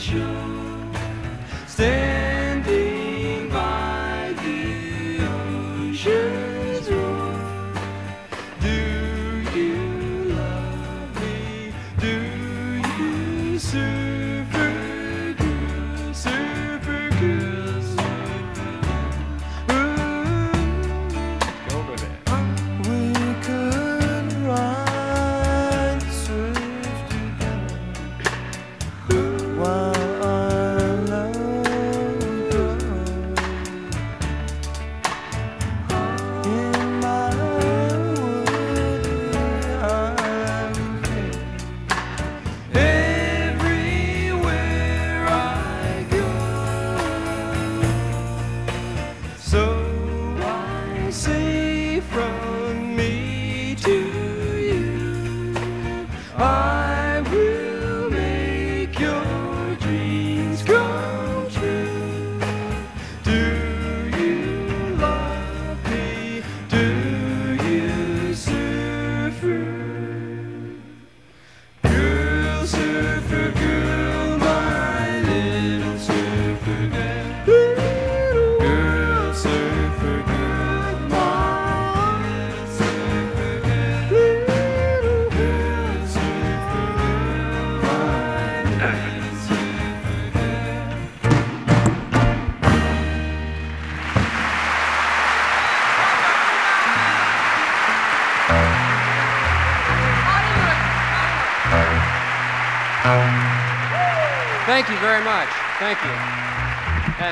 shore, standing by the ocean's roar. Do you love me? Do you, surfer girl, surfer girl, surfer girl? Go with it. We could ride the surf together while our love grows. In my woody arms, everywhere I go. So I say from me to you, I will make your dreams come true. Do you love me? Do you, surfer girl, surfer girl, my little surfer girl, little girl, surfer girl, my little surfer girl, little girl, surfer girl, my little surfer girl. Thank you very much. Thank you.